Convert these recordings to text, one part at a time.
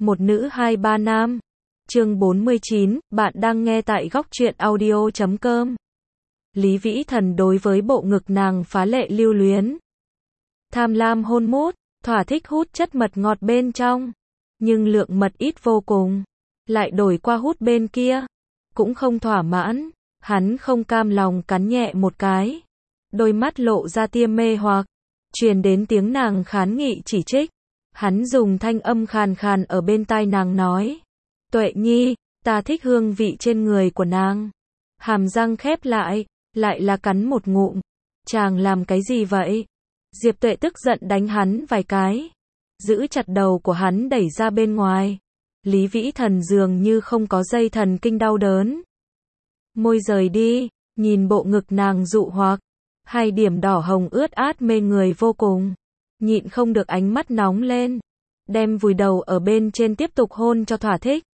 một nữ hai ba nam. Chương 49, bạn đang nghe tại góc truyện audio.com. Lý Vĩ Thần đối với bộ ngực nàng phá lệ lưu luyến. Tham lam hôn mút, thỏa thích hút chất mật ngọt bên trong. Nhưng lượng mật ít vô cùng. Lại đổi qua hút bên kia. Cũng không thỏa mãn. Hắn không cam lòng cắn nhẹ một cái. Đôi mắt lộ ra tia mê hoặc. Truyền đến tiếng nàng khán nghị chỉ trích. Hắn dùng thanh âm khàn khàn ở bên tai nàng nói. Tuệ Nhi, ta thích hương vị trên người của nàng. Hàm răng khép lại là cắn một ngụm. Chàng làm cái gì vậy? Diệp Tuệ tức giận đánh hắn vài cái. Giữ chặt đầu của hắn đẩy ra bên ngoài. Lý Vĩ Thần dường như không có dây thần kinh đau đớn. Môi rời đi, nhìn bộ ngực nàng dụ hoặc. Hai điểm đỏ hồng ướt át mê người vô cùng. Nhịn không được ánh mắt nóng lên. Đem vùi đầu ở bên trên tiếp tục hôn cho thỏa thích.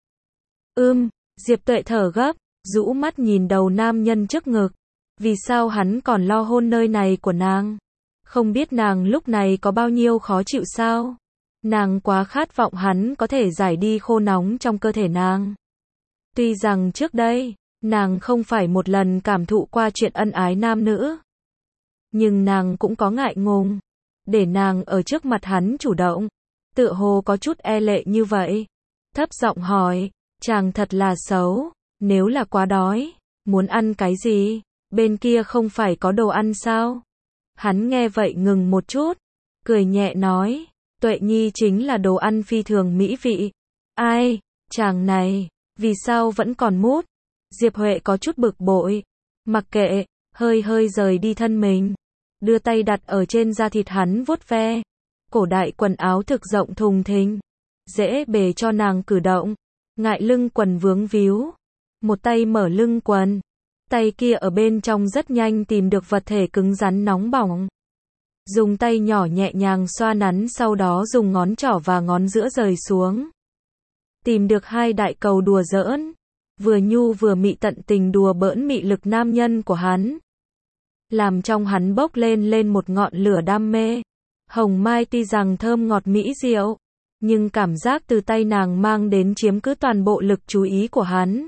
Diệp Tuệ thở gấp, rũ mắt nhìn đầu nam nhân trước ngực. Vì sao hắn còn lo hôn nơi này của nàng? Không biết nàng lúc này có bao nhiêu khó chịu sao? Nàng quá khát vọng hắn có thể giải đi khô nóng trong cơ thể nàng. Tuy rằng trước đây, nàng không phải một lần cảm thụ qua chuyện ân ái nam nữ. Nhưng nàng cũng có ngại ngùng. Để nàng ở trước mặt hắn chủ động. Tựa hồ có chút e lệ như vậy. Thấp giọng hỏi, chàng thật là xấu. Nếu là quá đói, muốn ăn cái gì? Bên kia không phải có đồ ăn sao? Hắn nghe vậy ngừng một chút. Cười nhẹ nói, Tuệ Nhi chính là đồ ăn phi thường mỹ vị. Ai, chàng này, vì sao vẫn còn mút? Diệp Huệ có chút bực bội. Mặc kệ, hơi rời đi thân mình. Đưa tay đặt ở trên da thịt hắn vuốt ve. Cổ đại quần áo thực rộng thùng thình. Dễ bề cho nàng cử động. Ngại lưng quần vướng víu. Một tay mở lưng quần. Tay kia ở bên trong rất nhanh tìm được vật thể cứng rắn nóng bỏng. Dùng tay nhỏ nhẹ nhàng xoa nắn, sau đó dùng ngón trỏ và ngón giữa rời xuống. Tìm được hai đại cầu đùa giỡn. Vừa nhu vừa mị, tận tình đùa bỡn mị lực nam nhân của hắn. Làm trong hắn bốc lên một ngọn lửa đam mê. Hồng mai tuy rằng thơm ngọt mỹ diệu, nhưng cảm giác từ tay nàng mang đến chiếm cứ toàn bộ lực chú ý của hắn.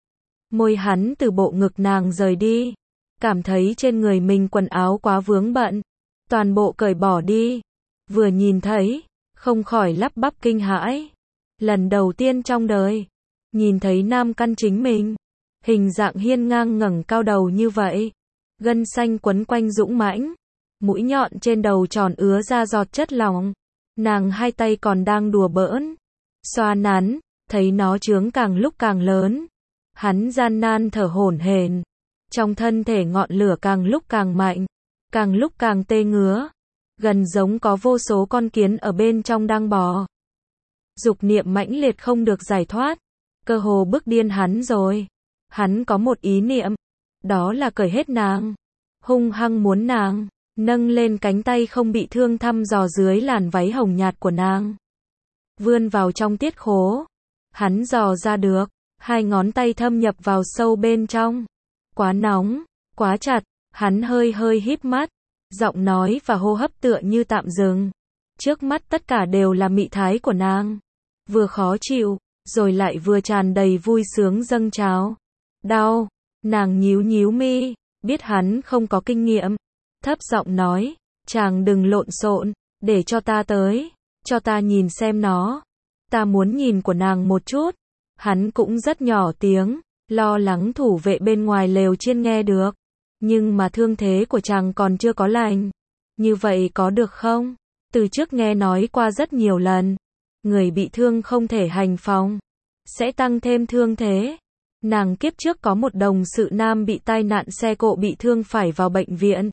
Môi hắn từ bộ ngực nàng rời đi. Cảm thấy trên người mình quần áo quá vướng bận. Toàn bộ cởi bỏ đi. Vừa nhìn thấy, không khỏi lắp bắp kinh hãi. Lần đầu tiên trong đời, nhìn thấy nam căn chính mình. Hình dạng hiên ngang ngẩng cao đầu như vậy. Gân xanh quấn quanh dũng mãnh. Mũi nhọn trên đầu tròn ứa ra giọt chất lỏng. Nàng hai tay còn đang đùa bỡn. Xoa nắn, thấy nó trướng càng lúc càng lớn. Hắn gian nan thở hổn hển. Trong thân thể ngọn lửa càng lúc càng mạnh. Càng lúc càng tê ngứa. Gần giống có vô số con kiến ở bên trong đang bò. Dục niệm mãnh liệt không được giải thoát. Cơ hồ bức điên hắn rồi. Hắn có một ý niệm. Đó là cởi hết nàng. Hung hăng muốn nàng nâng lên cánh tay không bị thương thăm dò dưới làn váy hồng nhạt của nàng. Vươn vào trong tiết khố. Hắn dò ra được. Hai ngón tay thâm nhập vào sâu bên trong. Quá nóng, quá chặt. Hắn hơi híp mắt. Giọng nói và hô hấp tựa như tạm dừng. Trước mắt tất cả đều là mị thái của nàng. Vừa khó chịu, rồi lại vừa tràn đầy vui sướng dâng trào. Đau. Nàng nhíu mi. Biết hắn không có kinh nghiệm. Thấp giọng nói, chàng đừng lộn xộn, để cho ta tới, cho ta nhìn xem nó. Ta muốn nhìn của nàng một chút. Hắn cũng rất nhỏ tiếng, lo lắng thủ vệ bên ngoài lều chiên nghe được. Nhưng mà thương thế của chàng còn chưa có lành. Như vậy có được không? Từ trước nghe nói qua rất nhiều lần. Người bị thương không thể hành phòng. Sẽ tăng thêm thương thế. Nàng kiếp trước có một đồng sự nam bị tai nạn xe cộ bị thương phải vào bệnh viện.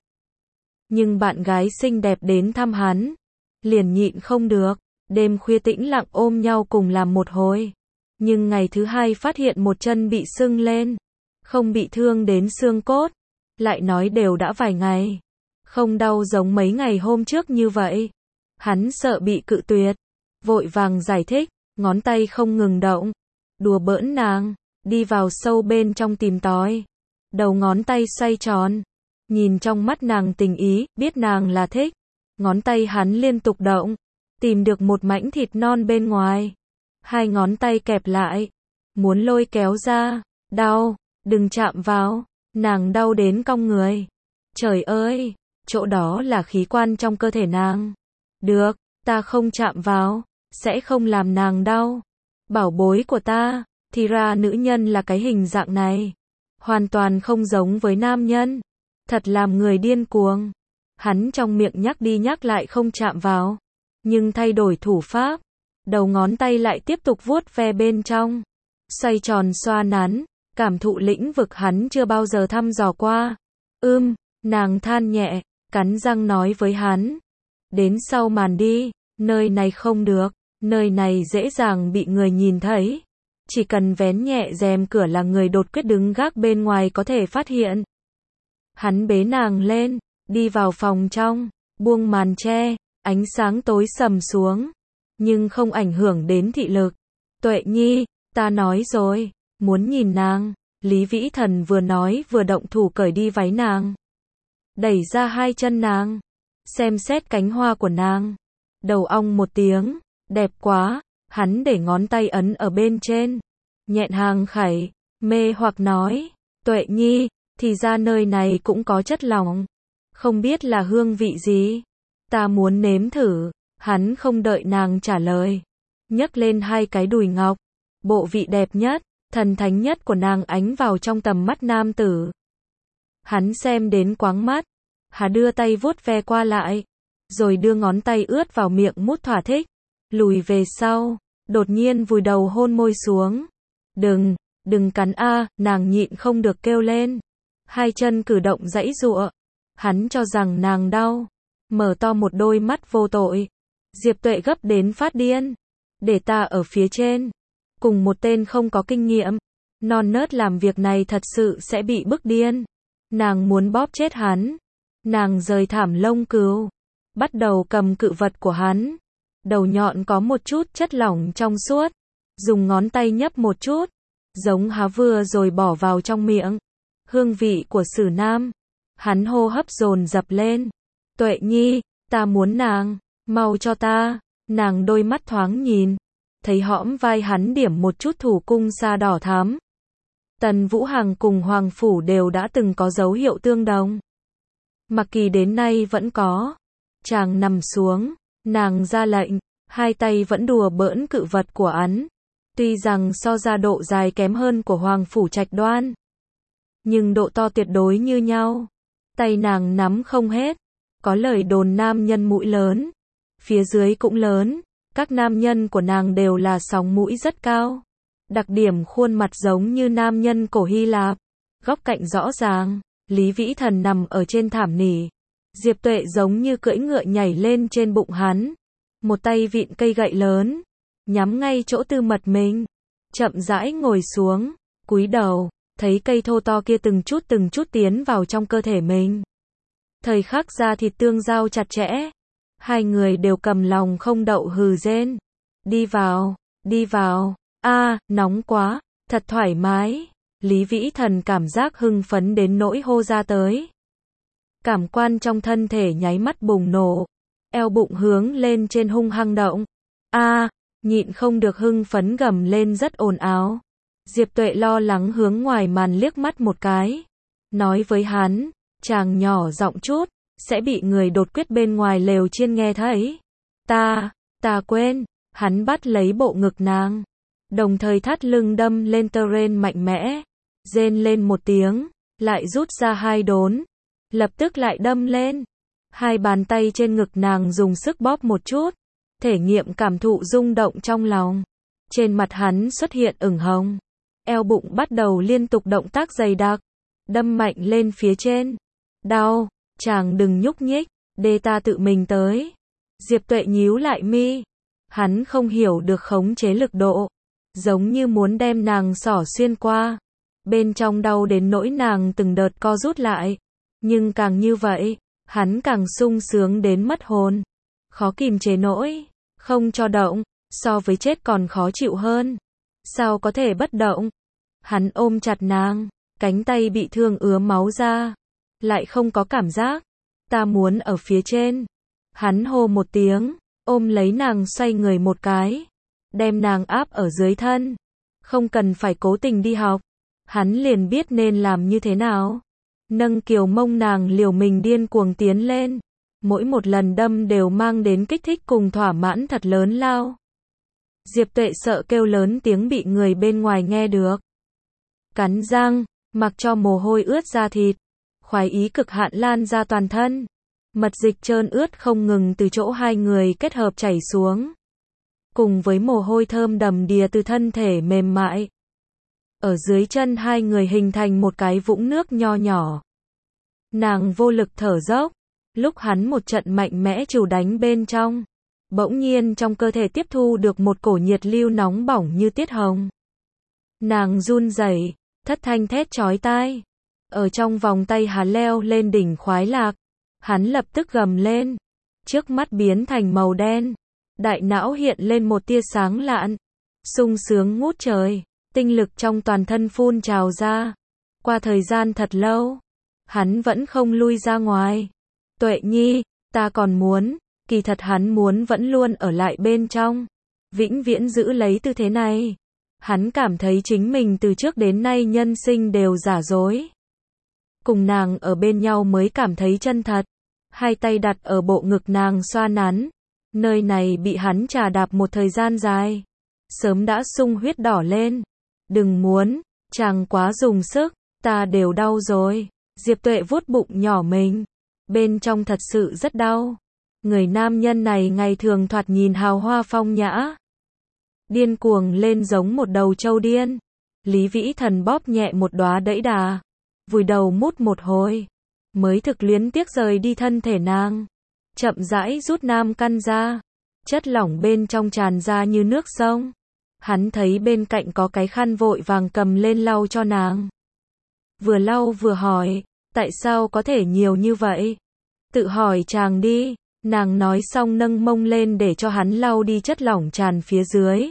Nhưng bạn gái xinh đẹp đến thăm hắn. Liền nhịn không được. Đêm khuya tĩnh lặng ôm nhau cùng làm một hồi. Nhưng ngày thứ hai phát hiện một chân bị sưng lên. Không bị thương đến xương cốt. Lại nói đều đã vài ngày. Không đau giống mấy ngày hôm trước như vậy. Hắn sợ bị cự tuyệt. Vội vàng giải thích. Ngón tay không ngừng động. Đùa bỡn nàng. Đi vào sâu bên trong tìm tòi. Đầu ngón tay xoay tròn. Nhìn trong mắt nàng tình ý. Biết nàng là thích. Ngón tay hắn liên tục động. Tìm được một mảnh thịt non bên ngoài. Hai ngón tay kẹp lại, muốn lôi kéo ra. Đau, đừng chạm vào. Nàng đau đến cong người. Trời ơi, chỗ đó là khí quan trong cơ thể nàng. Được, ta không chạm vào, sẽ không làm nàng đau. Bảo bối của ta, thì ra nữ nhân là cái hình dạng này. Hoàn toàn không giống với nam nhân. Thật làm người điên cuồng. Hắn trong miệng nhắc đi nhắc lại không chạm vào. Nhưng thay đổi thủ pháp. Đầu ngón tay lại tiếp tục vuốt ve bên trong. Xoay tròn xoa nắn. Cảm thụ lĩnh vực hắn chưa bao giờ thăm dò qua. Nàng than nhẹ, cắn răng nói với hắn. Đến sau màn đi, nơi này không được, nơi này dễ dàng bị người nhìn thấy. Chỉ cần vén nhẹ rèm cửa là người đột quyết đứng gác bên ngoài có thể phát hiện. Hắn bế nàng lên, đi vào phòng trong, buông màn che, ánh sáng tối sầm xuống. Nhưng không ảnh hưởng đến thị lực. Tuệ Nhi, ta nói rồi, muốn nhìn nàng. Lý Vĩ Thần vừa nói vừa động thủ cởi đi váy nàng. Đẩy ra hai chân nàng. Xem xét cánh hoa của nàng. Đầu ong một tiếng. Đẹp quá. Hắn để ngón tay ấn ở bên trên. Nhẹn hàng khẩy. Mê hoặc nói. Tuệ Nhi, thì ra nơi này cũng có chất lỏng. Không biết là hương vị gì. Ta muốn nếm thử. Hắn không đợi nàng trả lời. Nhấc lên hai cái đùi ngọc. Bộ vị đẹp nhất, thần thánh nhất của nàng ánh vào trong tầm mắt nam tử. Hắn xem đến quáng mắt. Hà đưa tay vuốt ve qua lại. Rồi đưa ngón tay ướt vào miệng mút thỏa thích. Lùi về sau. Đột nhiên vùi đầu hôn môi xuống. Đừng cắn a, nàng nhịn không được kêu lên. Hai chân cử động giãy giụa. Hắn cho rằng nàng đau. Mở to một đôi mắt vô tội. Diệp Tuệ gấp đến phát điên. Để ta ở phía trên. Cùng một tên không có kinh nghiệm. Non nớt làm việc này thật sự sẽ bị bức điên. Nàng muốn bóp chết hắn. Nàng rời thảm lông cừu. Bắt đầu cầm cự vật của hắn. Đầu nhọn có một chút chất lỏng trong suốt. Dùng ngón tay nhấp một chút. Giống há vừa rồi bỏ vào trong miệng. Hương vị của Sử Nam. Hắn hô hấp dồn dập lên. Tuệ Nhi, ta muốn nàng. Mau cho ta. Nàng đôi mắt thoáng nhìn. Thấy hõm vai hắn điểm một chút thủ cung sa đỏ thắm. Tần Vũ Hằng cùng Hoàng Phủ đều đã từng có dấu hiệu tương đồng. Mặc Kỳ đến nay vẫn có. Chàng nằm xuống. Nàng ra lệnh. Hai tay vẫn đùa bỡn cự vật của hắn. Tuy rằng so ra độ dài kém hơn của Hoàng Phủ Trạch Đoan. Nhưng độ to tuyệt đối như nhau. Tay nàng nắm không hết. Có lời đồn nam nhân mũi lớn. Phía dưới cũng lớn. Các nam nhân của nàng đều là sóng mũi rất cao. Đặc điểm khuôn mặt giống như nam nhân cổ Hy Lạp. Góc cạnh rõ ràng. Lý Vĩ Thần nằm ở trên thảm nỉ. Diệp Tuệ giống như cưỡi ngựa nhảy lên trên bụng hắn. Một tay vịn cây gậy lớn. Nhắm ngay chỗ tư mật mình. Chậm rãi ngồi xuống. Cúi đầu. Thấy cây thô to kia từng chút tiến vào trong cơ thể mình. Thời khắc da thịt tương giao chặt chẽ. Hai người đều cầm lòng không đậu hừ rên. Đi vào. Nóng quá. Thật thoải mái. Lý Vĩ Thần cảm giác hưng phấn đến nỗi hô ra tới. Cảm quan trong thân thể nháy mắt bùng nổ. Eo bụng hướng lên trên hung hăng động. Nhịn không được hưng phấn gầm lên rất ồn ào. Diệp Tuệ lo lắng hướng ngoài màn liếc mắt một cái. Nói với hắn, chàng nhỏ giọng chút, sẽ bị người đột quyết bên ngoài lều chiên nghe thấy. Ta quên. Hắn bắt lấy bộ ngực nàng. Đồng thời thắt lưng đâm lên tơ ren mạnh mẽ. Rên lên một tiếng, lại rút ra hai đốn. Lập tức lại đâm lên. Hai bàn tay trên ngực nàng dùng sức bóp một chút. Thể nghiệm cảm thụ rung động trong lòng. Trên mặt hắn xuất hiện ửng hồng. Eo bụng bắt đầu liên tục động tác dày đặc. Đâm mạnh lên phía trên. Đau, chàng đừng nhúc nhích, để ta tự mình tới. Diệp Tuệ nhíu lại mi. Hắn không hiểu được khống chế lực độ. Giống như muốn đem nàng xỏ xuyên qua. Bên trong đau đến nỗi nàng từng đợt co rút lại. Nhưng càng như vậy, hắn càng sung sướng đến mất hồn. Khó kìm chế nỗi, không cho động, so với chết còn khó chịu hơn. Sao có thể bất động? Hắn ôm chặt nàng, cánh tay bị thương ứa máu ra. Lại không có cảm giác. Ta muốn ở phía trên. Hắn hô một tiếng, ôm lấy nàng xoay người một cái. đem nàng áp ở dưới thân. Không cần phải cố tình đi học, hắn liền biết nên làm như thế nào. Nâng kiều mông nàng liều mình điên cuồng tiến lên. Mỗi một lần đâm đều mang đến kích thích cùng thỏa mãn thật lớn lao. Diệp Tuệ sợ kêu lớn tiếng bị người bên ngoài nghe được. Cắn răng, mặc cho mồ hôi ướt da thịt. Khoái ý cực hạn lan ra toàn thân. Mật dịch trơn ướt không ngừng từ chỗ hai người kết hợp chảy xuống. Cùng với mồ hôi thơm đầm đìa từ thân thể mềm mại. Ở dưới chân hai người hình thành một cái vũng nước nho nhỏ. Nàng vô lực thở dốc. Lúc hắn một trận mạnh mẽ trù đánh bên trong. Bỗng nhiên trong cơ thể tiếp thu được một cổ nhiệt lưu nóng bỏng như tiết hồng. Nàng run rẩy, thất thanh thét chói tai. Ở trong vòng tay hắn leo lên đỉnh khoái lạc. Hắn lập tức gầm lên. Trước mắt biến thành màu đen. Đại não hiện lên một tia sáng lạn. Sung sướng ngút trời. Tinh lực trong toàn thân phun trào ra. Qua thời gian thật lâu. Hắn vẫn không lui ra ngoài. Tuệ Nhi, ta còn muốn. Kỳ thật hắn muốn vẫn luôn ở lại bên trong. Vĩnh viễn giữ lấy tư thế này. Hắn cảm thấy chính mình từ trước đến nay nhân sinh đều giả dối. Cùng nàng ở bên nhau mới cảm thấy chân thật. Hai tay đặt ở bộ ngực nàng xoa nắn. Nơi này bị hắn trà đạp một thời gian dài. Sớm đã sung huyết đỏ lên. Đừng muốn, chàng quá dùng sức, ta đều đau rồi. Diệp Tuệ vuốt bụng nhỏ mình. Bên trong thật sự rất đau. Người nam nhân này ngày thường thoạt nhìn hào hoa phong nhã. Điên cuồng lên giống một đầu trâu điên. Lý Vĩ Thần bóp nhẹ một đóa đẫy đà. Vùi đầu mút một hồi. Mới thực luyến tiếc rời đi thân thể nàng. Chậm rãi rút nam căn ra. Chất lỏng bên trong tràn ra như nước sông. Hắn thấy bên cạnh có cái khăn vội vàng cầm lên lau cho nàng. Vừa lau vừa hỏi, tại sao có thể nhiều như vậy? Tự hỏi chàng đi. Nàng nói xong nâng mông lên để cho hắn lau đi chất lỏng tràn phía dưới.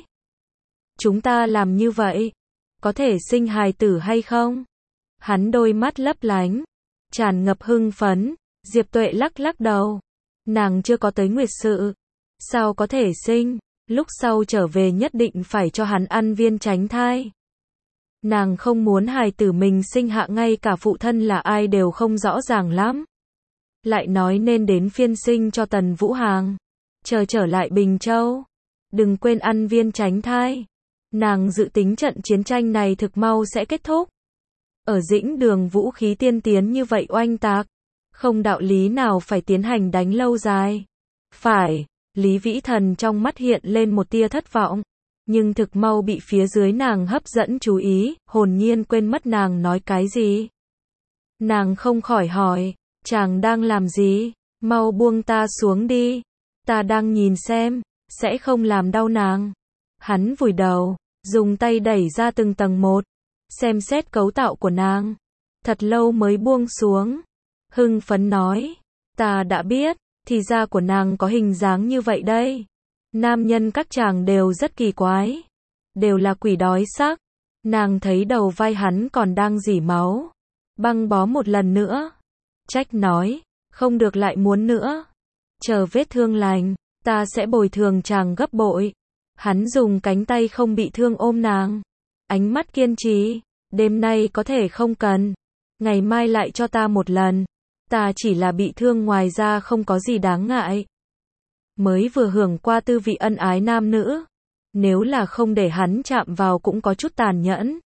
Chúng ta làm như vậy, có thể sinh hài tử hay không? Hắn đôi mắt lấp lánh, tràn ngập hưng phấn. Diệp Tuệ lắc lắc đầu. Nàng chưa có tới nguyệt sự. Sao có thể sinh? Lúc sau trở về nhất định phải cho hắn ăn viên tránh thai. Nàng không muốn hài tử mình sinh hạ ngay cả phụ thân là ai đều không rõ ràng lắm. Lại nói nên đến phiên sinh cho Tần Vũ Hàng. Chờ trở lại Bình Châu. Đừng quên ăn viên tránh thai. Nàng dự tính trận chiến tranh này thực mau sẽ kết thúc. Ở Dĩnh Đường vũ khí tiên tiến như vậy oanh tạc. Không đạo lý nào phải tiến hành đánh lâu dài. Phải, Lý Vĩ Thần trong mắt hiện lên một tia thất vọng. Nhưng thực mau bị phía dưới nàng hấp dẫn chú ý, hồn nhiên quên mất nàng nói cái gì. Nàng không khỏi hỏi, chàng đang làm gì? Mau buông ta xuống đi. Ta đang nhìn xem, sẽ không làm đau nàng. Hắn vùi đầu, dùng tay đẩy ra từng tầng một. Xem xét cấu tạo của nàng. Thật lâu mới buông xuống. Hưng phấn nói, ta đã biết, thì da của nàng có hình dáng như vậy đây. Nam nhân các chàng đều rất kỳ quái. Đều là quỷ đói xác. Nàng thấy đầu vai hắn còn đang rỉ máu. Băng bó một lần nữa. Trách nói, không được lại muốn nữa. Chờ vết thương lành, ta sẽ bồi thường chàng gấp bội. Hắn dùng cánh tay không bị thương ôm nàng. Ánh mắt kiên trì, đêm nay có thể không cần. Ngày mai lại cho ta một lần. Ta chỉ là bị thương ngoài ra không có gì đáng ngại. Mới vừa hưởng qua tư vị ân ái nam nữ. Nếu là không để hắn chạm vào cũng có chút tàn nhẫn.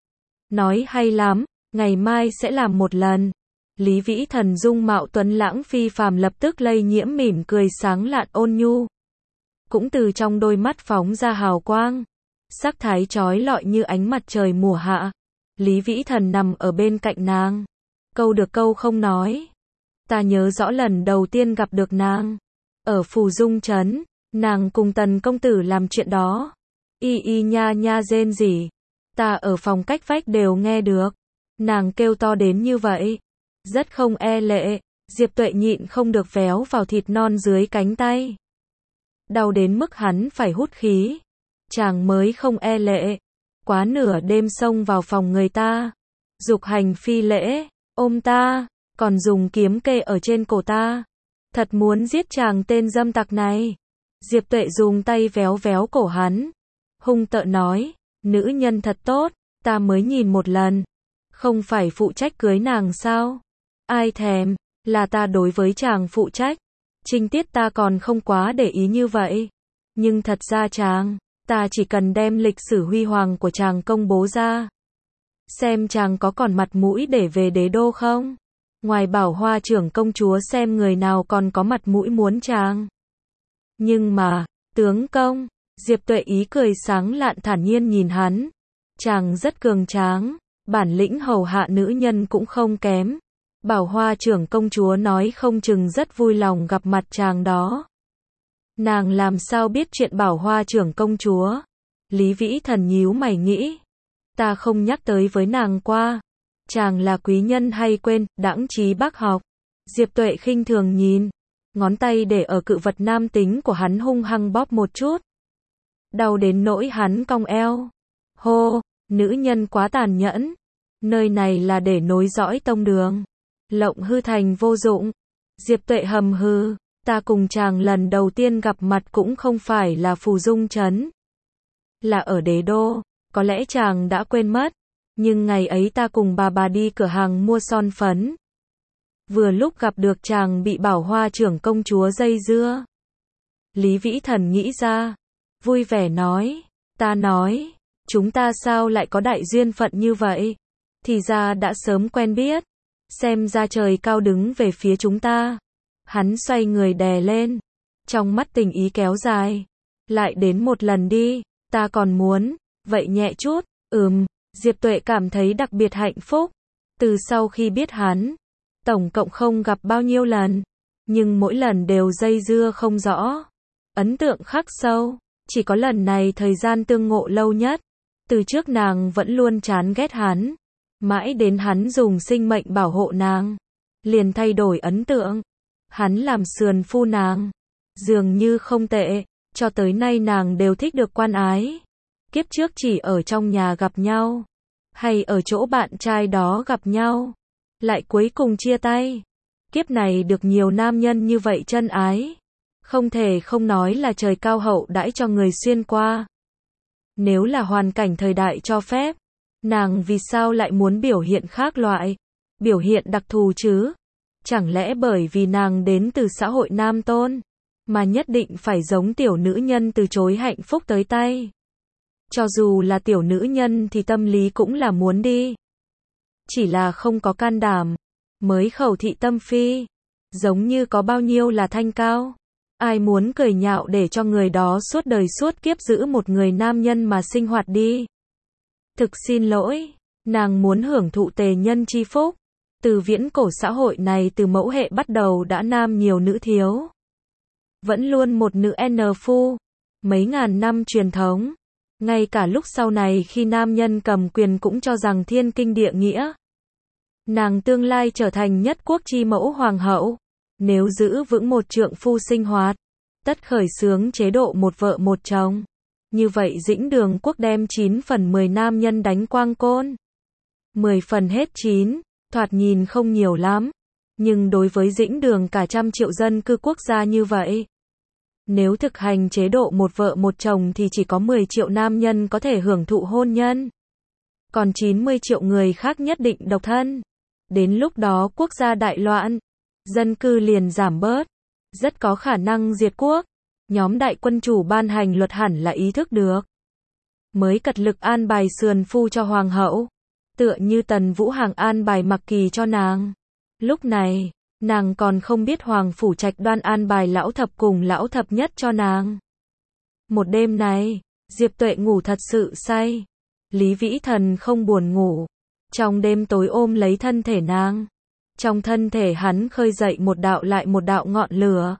Nói hay lắm, ngày mai sẽ làm một lần. Lý Vĩ Thần dung mạo tuấn lãng phi phàm lập tức lây nhiễm mỉm cười sáng lạn ôn nhu. Cũng từ trong đôi mắt phóng ra hào quang. Sắc thái chói lọi như ánh mặt trời mùa hạ. Lý Vĩ Thần nằm ở bên cạnh nàng. Câu được câu không nói. Ta nhớ rõ lần đầu tiên gặp được nàng. Ở Phù Dung Trấn, nàng cùng Tần công tử làm chuyện đó. Y y nha nha rên rỉ. Ta ở phòng cách vách đều nghe được. Nàng kêu to đến như vậy. Rất không e lệ. Diệp Tuệ nhịn không được véo vào thịt non dưới cánh tay. Đau đến mức hắn phải hút khí. Chàng mới không e lệ. Quá nửa đêm xông vào phòng người ta. Dục hành phi lễ. Ôm ta. Còn dùng kiếm kê ở trên cổ ta. Thật muốn giết chàng tên dâm tặc này. Diệp Tuệ dùng tay véo véo cổ hắn. hung tợn nói, nữ nhân thật tốt, ta mới nhìn một lần. Không phải phụ trách cưới nàng sao? Ai thèm, là ta đối với chàng phụ trách. Trinh tiết ta còn không quá để ý như vậy. Nhưng thật ra chàng, ta chỉ cần đem lịch sử huy hoàng của chàng công bố ra. Xem chàng có còn mặt mũi để về đế đô không? Ngoài Bảo Hoa trưởng công chúa xem người nào còn có mặt mũi muốn chàng. Nhưng mà, tướng công, Diệp Tuệ ý cười sáng lạn thản nhiên nhìn hắn. Chàng rất cường tráng, bản lĩnh hầu hạ nữ nhân cũng không kém. Bảo Hoa trưởng công chúa nói không chừng rất vui lòng gặp mặt chàng đó. Nàng làm sao biết chuyện Bảo Hoa trưởng công chúa? Lý Vĩ Thần nhíu mày nghĩ. Ta không nhắc tới với nàng qua. Chàng là quý nhân hay quên, đãng trí bác học. Diệp Tuệ khinh thường nhìn. Ngón tay để ở cự vật nam tính của hắn hung hăng bóp một chút. Đau đến nỗi hắn cong eo. Hô, nữ nhân quá tàn nhẫn. Nơi này là để nối dõi tông đường. Lộng hư thành vô dụng. Diệp Tuệ hầm hừ. Ta cùng chàng lần đầu tiên gặp mặt cũng không phải là Phù Dung Trấn. Là ở đế đô. Có lẽ chàng đã quên mất. Nhưng ngày ấy ta cùng bà đi cửa hàng mua son phấn. Vừa lúc gặp được chàng bị Bảo Hoa trưởng công chúa dây dưa. Lý Vĩ Thần nghĩ ra. Vui vẻ nói. Ta nói. Chúng ta sao lại có đại duyên phận như vậy? Thì ra đã sớm quen biết. Xem ra trời cao đứng về phía chúng ta. Hắn xoay người đè lên. Trong mắt tình ý kéo dài. Lại đến một lần đi. Ta còn muốn. Vậy nhẹ chút. Diệp Tuệ cảm thấy đặc biệt hạnh phúc. Từ sau khi biết hắn. Tổng cộng không gặp bao nhiêu lần. Nhưng mỗi lần đều dây dưa không rõ. Ấn tượng khắc sâu. Chỉ có lần này thời gian tương ngộ lâu nhất. Từ trước nàng vẫn luôn chán ghét hắn. Mãi đến hắn dùng sinh mệnh bảo hộ nàng. Liền thay đổi ấn tượng. Hắn làm sườn phu nàng. Dường như không tệ. Cho tới nay nàng đều thích được quan ái. Kiếp trước chỉ ở trong nhà gặp nhau. Hay ở chỗ bạn trai đó gặp nhau. Lại cuối cùng chia tay. Kiếp này được nhiều nam nhân như vậy chân ái. Không thể không nói là trời cao hậu đãi cho người xuyên qua. Nếu là hoàn cảnh thời đại cho phép. Nàng vì sao lại muốn biểu hiện khác loại. Biểu hiện đặc thù chứ. Chẳng lẽ bởi vì nàng đến từ xã hội nam tôn. Mà nhất định phải giống tiểu nữ nhân từ chối hạnh phúc tới tay. Cho dù là tiểu nữ nhân thì tâm lý cũng là muốn đi. Chỉ là không có can đảm. Mới khẩu thị tâm phi. Giống như có bao nhiêu là thanh cao. Ai muốn cười nhạo để cho người đó suốt đời suốt kiếp giữ một người nam nhân mà sinh hoạt đi. Thực xin lỗi. Nàng muốn hưởng thụ tề nhân chi phúc. Từ viễn cổ xã hội này từ mẫu hệ bắt đầu đã nam nhiều nữ thiếu. Vẫn luôn một nữ N phu. Mấy ngàn năm truyền thống. Ngay cả lúc sau này khi nam nhân cầm quyền cũng cho rằng thiên kinh địa nghĩa. Nàng tương lai trở thành nhất quốc chi mẫu hoàng hậu. Nếu giữ vững một trượng phu sinh hoạt. Tất khởi xướng chế độ một vợ một chồng. Như vậy Dĩnh Đường quốc đem 9 phần 10 nam nhân đánh quang côn. 10 phần hết 9. Thoạt nhìn không nhiều lắm. Nhưng đối với Dĩnh Đường cả 100 triệu dân cư quốc gia như vậy. Nếu thực hành chế độ một vợ một chồng thì chỉ có 10 triệu nam nhân có thể hưởng thụ hôn nhân. Còn 90 triệu người khác nhất định độc thân. Đến lúc đó quốc gia đại loạn. Dân cư liền giảm bớt. Rất có khả năng diệt quốc. Nhóm đại quân chủ ban hành luật hẳn là ý thức được. Mới cật lực an bài sườn phu cho hoàng hậu. Tựa như Tần Vũ Hàng an bài Mặc Kỳ cho nàng. Lúc này, nàng còn không biết Hoàng Phủ Trạch Đoan an bài lão thập cùng lão thập nhất cho nàng. Một đêm này, Diệp Tuệ ngủ thật sự say. Lý Vĩ Thần không buồn ngủ. Trong đêm tối ôm lấy thân thể nàng. Trong thân thể hắn khơi dậy một đạo lại một đạo ngọn lửa.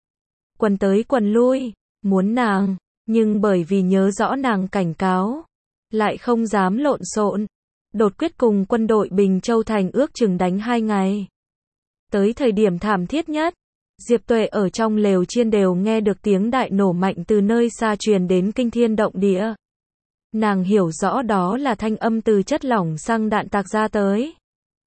Quần tới quần lui, muốn nàng, nhưng bởi vì nhớ rõ nàng cảnh cáo, lại không dám lộn xộn. Đột quyết cùng quân đội Bình Châu Thành ước chừng đánh 2 ngày. Tới thời điểm thảm thiết nhất, Diệp Tuệ ở trong lều chiên đều nghe được tiếng đại nổ mạnh từ nơi xa truyền đến kinh thiên động địa. Nàng hiểu rõ đó là thanh âm từ chất lỏng xăng đạn tạc ra tới.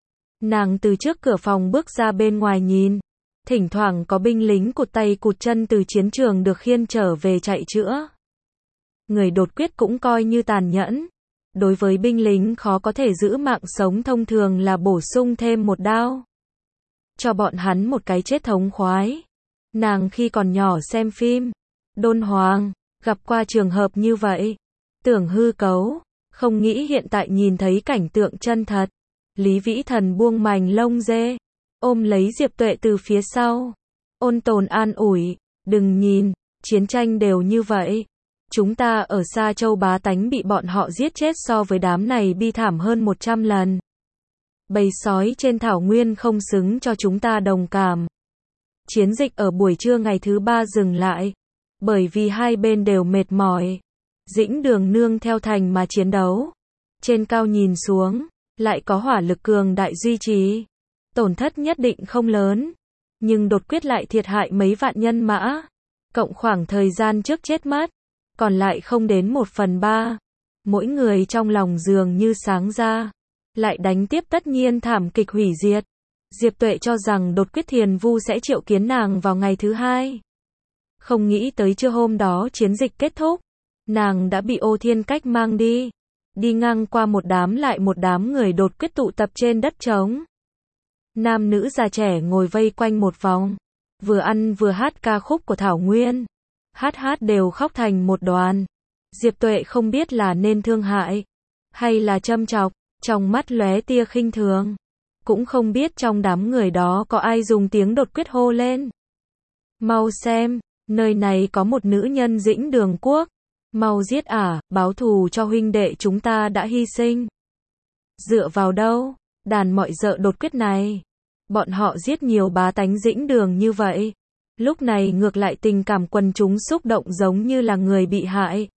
Nàng từ trước cửa phòng bước ra bên ngoài nhìn. Thỉnh thoảng có binh lính cụt tay cụt chân từ chiến trường được khiêng trở về chạy chữa. Người đột quyết cũng coi như tàn nhẫn. Đối với binh lính khó có thể giữ mạng sống thông thường là bổ sung thêm một đao. Cho bọn hắn một cái chết thống khoái. Nàng khi còn nhỏ xem phim Đôn Hoàng, gặp qua trường hợp như vậy. Tưởng hư cấu, không nghĩ hiện tại nhìn thấy cảnh tượng chân thật. Lý Vĩ Thần buông mành lông dê, ôm lấy Diệp Tuệ từ phía sau. Ôn tồn an ủi, đừng nhìn, chiến tranh đều như vậy. Chúng ta ở Sa Châu bá tánh bị bọn họ giết chết so với đám này bi thảm hơn 100 lần. Bầy sói trên thảo nguyên không xứng cho chúng ta đồng cảm. Chiến dịch ở buổi trưa ngày thứ 3 dừng lại, bởi vì hai bên đều mệt mỏi. Dĩnh Đường nương theo thành mà chiến đấu. Trên cao nhìn xuống, lại có hỏa lực cường đại duy trì. Tổn thất nhất định không lớn, nhưng đột quyết lại thiệt hại mấy vạn nhân mã. Cộng khoảng thời gian trước chết mất, còn lại không đến 1/3. Mỗi người trong lòng dường như sáng ra. Lại đánh tiếp tất nhiên thảm kịch hủy diệt. Diệp Tuệ cho rằng đột quyết Thiền Vu sẽ triệu kiến nàng vào ngày thứ 2. Không nghĩ tới trưa hôm đó chiến dịch kết thúc. Nàng đã bị Ô Thiên Cách mang đi. Đi ngang qua một đám lại một đám người đột quyết tụ tập trên đất trống. Nam nữ già trẻ ngồi vây quanh một vòng. Vừa ăn vừa hát ca khúc của Thảo Nguyên. Hát đều khóc thành một đoàn. Diệp Tuệ không biết là nên thương hại hay là châm chọc, trong mắt lóe tia khinh thường. Cũng không biết trong đám người đó có ai dùng tiếng đột quyết hô lên. Mau xem, nơi này có một nữ nhân Dĩnh Đường Quốc. Mau giết báo thù cho huynh đệ chúng ta đã hy sinh. Dựa vào đâu, đàn mọi dợ đột quyết này. Bọn họ giết nhiều bá tánh Dĩnh Đường như vậy. Lúc này ngược lại tình cảm quần chúng xúc động giống như là người bị hại.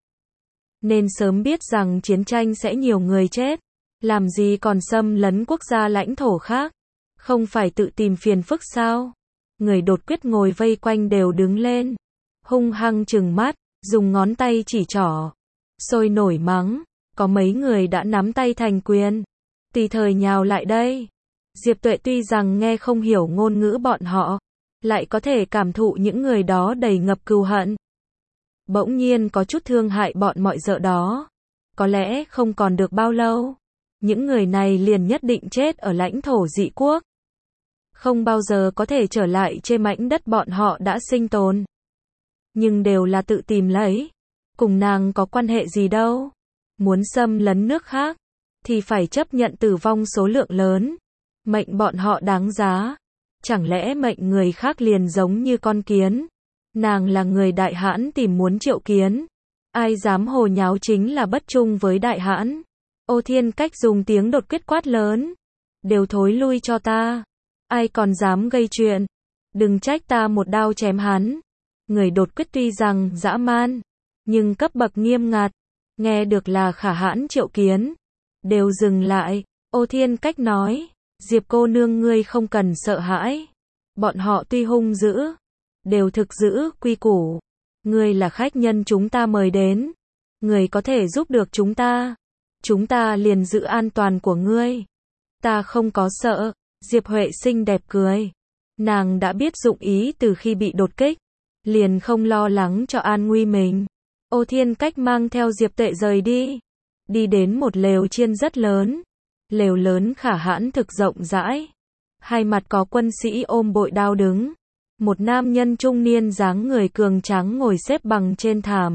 Nên sớm biết rằng chiến tranh sẽ nhiều người chết. Làm gì còn xâm lấn quốc gia lãnh thổ khác. Không phải tự tìm phiền phức sao? Người đột quyết ngồi vây quanh đều đứng lên. Hung hăng trừng mắt, dùng ngón tay chỉ trỏ. Sôi nổi mắng. Có mấy người đã nắm tay thành quyền. Tùy thời nhào lại đây. Diệp Tuệ tuy rằng nghe không hiểu ngôn ngữ bọn họ, lại có thể cảm thụ những người đó đầy ngập cừu hận. Bỗng nhiên có chút thương hại bọn mọi dợ đó. Có lẽ không còn được bao lâu. Những người này liền nhất định chết ở lãnh thổ dị quốc. Không bao giờ có thể trở lại trên mảnh đất bọn họ đã sinh tồn. Nhưng đều là tự tìm lấy. Cùng nàng có quan hệ gì đâu. Muốn xâm lấn nước khác, thì phải chấp nhận tử vong số lượng lớn. Mệnh bọn họ đáng giá. Chẳng lẽ mệnh người khác liền giống như con kiến. Nàng là người Đại Hãn tìm muốn triệu kiến. Ai dám hồ nháo chính là bất trung với Đại Hãn. Ô Thiên Cách dùng tiếng đột quyết quát lớn. Đều thối lui cho ta. Ai còn dám gây chuyện. Đừng trách ta một đao chém hắn. Người đột quyết tuy rằng dã man, nhưng cấp bậc nghiêm ngặt. Nghe được là Khả Hãn triệu kiến. Đều dừng lại. Ô Thiên Cách nói. Diệp cô nương ngươi không cần sợ hãi. Bọn họ tuy hung dữ, đều thực giữ quy củ. Ngươi là khách nhân chúng ta mời đến. Ngươi có thể giúp được chúng ta. Chúng ta liền giữ an toàn của ngươi. Ta không có sợ. Diệp Huệ xinh đẹp cười. Nàng đã biết dụng ý từ khi bị đột kích. Liền không lo lắng cho an nguy mình. Ô Thiên Cách mang theo Diệp Tuệ rời đi. Đi đến một lều chiên rất lớn. Lều lớn Khả Hãn thực rộng rãi. Hai mặt có quân sĩ ôm bội đao đứng. Một nam nhân trung niên dáng người cường tráng ngồi xếp bằng trên thảm.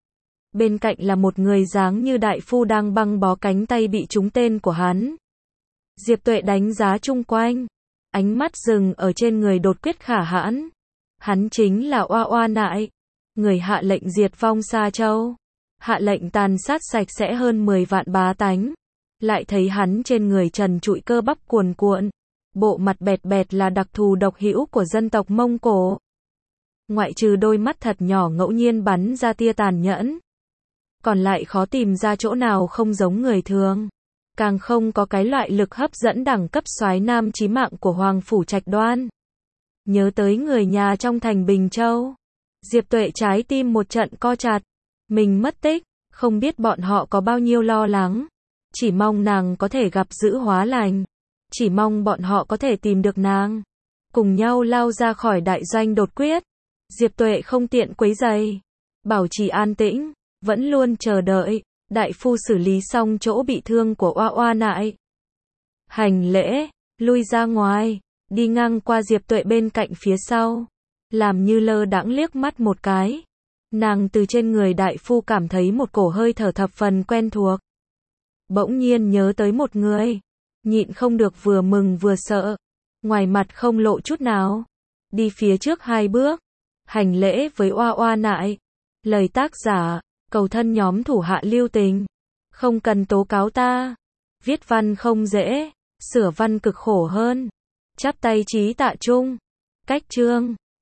Bên cạnh là một người dáng như đại phu đang băng bó cánh tay bị trúng tên của hắn. Diệp Tuệ đánh giá chung quanh. Ánh mắt dừng ở trên người đột quyết Khả Hãn. Hắn chính là Oa Oa Nại. Người hạ lệnh diệt vong Sa Châu. Hạ lệnh tàn sát sạch sẽ hơn 10 vạn bá tánh. Lại thấy hắn trên người trần trụi cơ bắp cuồn cuộn. Bộ mặt bẹt bẹt là đặc thù độc hữu của dân tộc Mông Cổ. Ngoại trừ đôi mắt thật nhỏ ngẫu nhiên bắn ra tia tàn nhẫn. Còn lại khó tìm ra chỗ nào không giống người thường. Càng không có cái loại lực hấp dẫn đẳng cấp soái nam chí mạng của Hoàng Phủ Trạch Đoan. Nhớ tới người nhà trong thành Bình Châu. Diệp Tuệ trái tim một trận co chặt. Mình mất tích, không biết bọn họ có bao nhiêu lo lắng. Chỉ mong nàng có thể gặp giữ hóa lành. Chỉ mong bọn họ có thể tìm được nàng. Cùng nhau lao ra khỏi đại doanh đột quyết. Diệp Tuệ không tiện quấy rầy. Bảo trì an tĩnh. vẫn luôn chờ đợi, đại phu xử lý xong chỗ bị thương của Oa Oa Nại. Hành lễ, lui ra ngoài, đi ngang qua Diệp Tuệ bên cạnh phía sau, làm như lơ đãng liếc mắt một cái. Nàng từ trên người đại phu cảm thấy một cổ hơi thở thập phần quen thuộc. Bỗng nhiên nhớ tới một người, nhịn không được vừa mừng vừa sợ, ngoài mặt không lộ chút nào, đi phía trước 2 bước, hành lễ với Oa Oa Nại. Lời tác giả, cầu thân nhóm thủ hạ lưu tình, không cần tố cáo ta, viết văn không dễ, sửa văn cực khổ hơn, chắp tay trí tạ chung, cách chương.